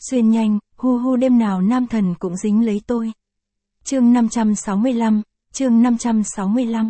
Xuyên nhanh, hu hu đêm nào nam thần cũng dính lấy tôi. Chương 565, chương 565.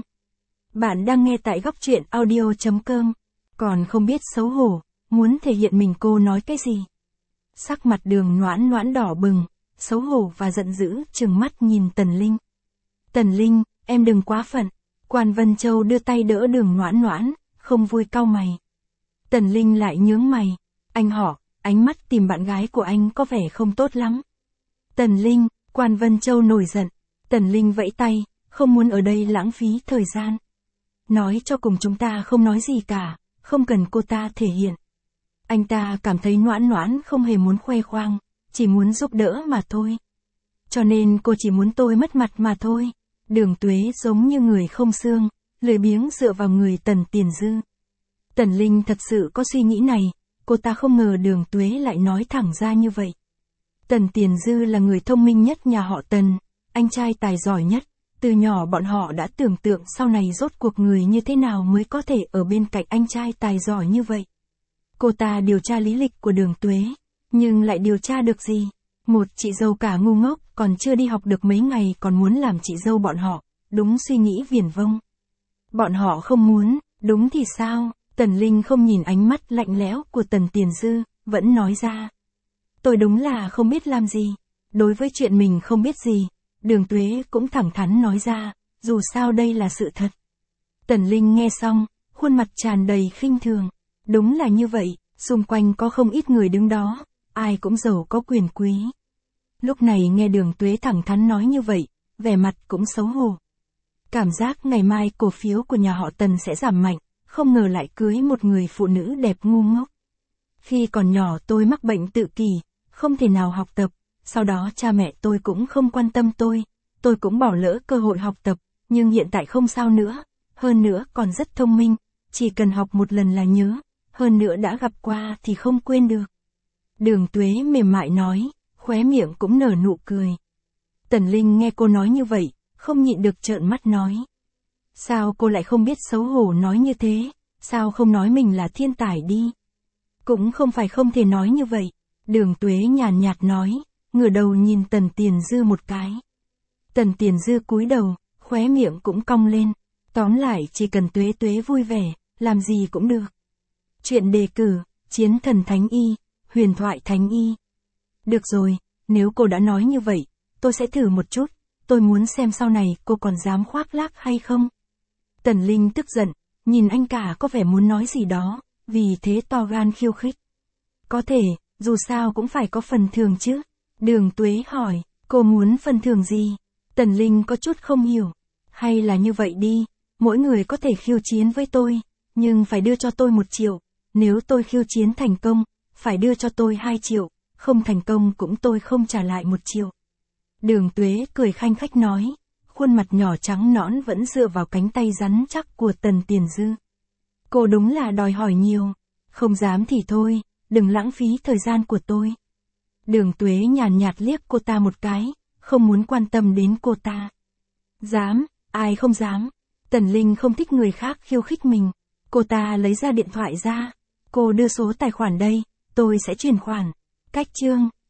Bạn đang nghe tại góc truyện audio.com. Còn không biết xấu hổ, muốn thể hiện mình cô nói cái gì? Sắc mặt Đường Noãn Noãn đỏ bừng, xấu hổ và giận dữ trừng mắt nhìn Tần Linh. Tần Linh, em đừng quá phận. Quan Vân Châu đưa tay đỡ Đường Noãn Noãn, không vui cau mày. Tần Linh lại nhướng mày. Anh họ, ánh mắt tìm bạn gái của anh có vẻ không tốt lắm. Tần Linh, Quan Vân Châu nổi giận. Tần Linh vẫy tay, không muốn ở đây lãng phí thời gian. Nói cho cùng chúng ta không nói gì cả, không cần cô ta thể hiện. Anh ta cảm thấy Noãn Noãn không hề muốn khoe khoang, chỉ muốn giúp đỡ mà thôi. Cho nên cô chỉ muốn tôi mất mặt mà thôi. Đường Tuế giống như người không xương, lười biếng dựa vào người Tần Tiền Dư. Tần Linh thật sự có suy nghĩ này, cô ta không ngờ Đường Tuế lại nói thẳng ra như vậy. Tần Tiền Dư là người thông minh nhất nhà họ Tần, anh trai tài giỏi nhất, từ nhỏ bọn họ đã tưởng tượng sau này rốt cuộc người như thế nào mới có thể ở bên cạnh anh trai tài giỏi như vậy. Cô ta điều tra lý lịch của Đường Tuế, nhưng lại điều tra được gì? Một chị dâu cả ngu ngốc, còn chưa đi học được mấy ngày còn muốn làm chị dâu bọn họ, đúng suy nghĩ viển vông. Bọn họ không muốn, đúng thì sao? Tần Linh không nhìn ánh mắt lạnh lẽo của Tần Tiền Dư, vẫn nói ra. Tôi đúng là không biết làm gì. Đối với chuyện mình không biết gì, Đường Tuế cũng thẳng thắn nói ra, dù sao đây là sự thật. Tần Linh nghe xong, khuôn mặt tràn đầy khinh thường. Đúng là như vậy, xung quanh có không ít người đứng đó, ai cũng giàu có quyền quý. Lúc này nghe Đường Tuế thẳng thắn nói như vậy, vẻ mặt cũng xấu hổ. Cảm giác ngày mai cổ phiếu của nhà họ Tần sẽ giảm mạnh, không ngờ lại cưới một người phụ nữ đẹp ngu ngốc. Khi còn nhỏ tôi mắc bệnh tự kỷ, không thể nào học tập, sau đó cha mẹ tôi cũng không quan tâm tôi cũng bỏ lỡ cơ hội học tập, nhưng hiện tại không sao nữa, hơn nữa còn rất thông minh, chỉ cần học một lần là nhớ, hơn nữa đã gặp qua thì không quên được. Đường Tuế mềm mại nói, khóe miệng cũng nở nụ cười. Tần Linh nghe cô nói như vậy, không nhịn được trợn mắt nói. Sao cô lại không biết xấu hổ nói như thế, sao không nói mình là thiên tài đi? Cũng không phải không thể nói như vậy. Đường Tuế nhàn nhạt nói, ngửa đầu nhìn Tần Tiền Dư một cái. Tần Tiền Dư cúi đầu, khóe miệng cũng cong lên. Tóm lại chỉ cần Tuế Tuế vui vẻ, làm gì cũng được. Chuyện đề cử, chiến thần thánh y, huyền thoại thánh y. Được rồi, nếu cô đã nói như vậy, tôi sẽ thử một chút, tôi muốn xem sau này cô còn dám khoác lác hay không. Tần Linh tức giận, nhìn anh cả có vẻ muốn nói gì đó, vì thế to gan khiêu khích. Có thể, dù sao cũng phải có phần thưởng chứ. Đường Tuế hỏi, cô muốn phần thưởng gì? Tần Linh có chút không hiểu. Hay là như vậy đi, mỗi người có thể khiêu chiến với tôi, nhưng phải đưa cho tôi 1 triệu. Nếu tôi khiêu chiến thành công, phải đưa cho tôi 2 triệu, không thành công cũng tôi không trả lại 1 triệu. Đường Tuế cười khanh khách nói, khuôn mặt nhỏ trắng nõn vẫn dựa vào cánh tay rắn chắc của Tần Tiền Dư. Cô đúng là đòi hỏi nhiều, không dám thì thôi, đừng lãng phí thời gian của tôi. Đường Tuế nhàn nhạt liếc cô ta một cái, không muốn quan tâm đến cô ta. Dám, ai không dám. Tần Linh không thích người khác khiêu khích mình. Cô ta lấy ra điện thoại ra. Cô đưa số tài khoản đây, tôi sẽ chuyển khoản. Cách chương,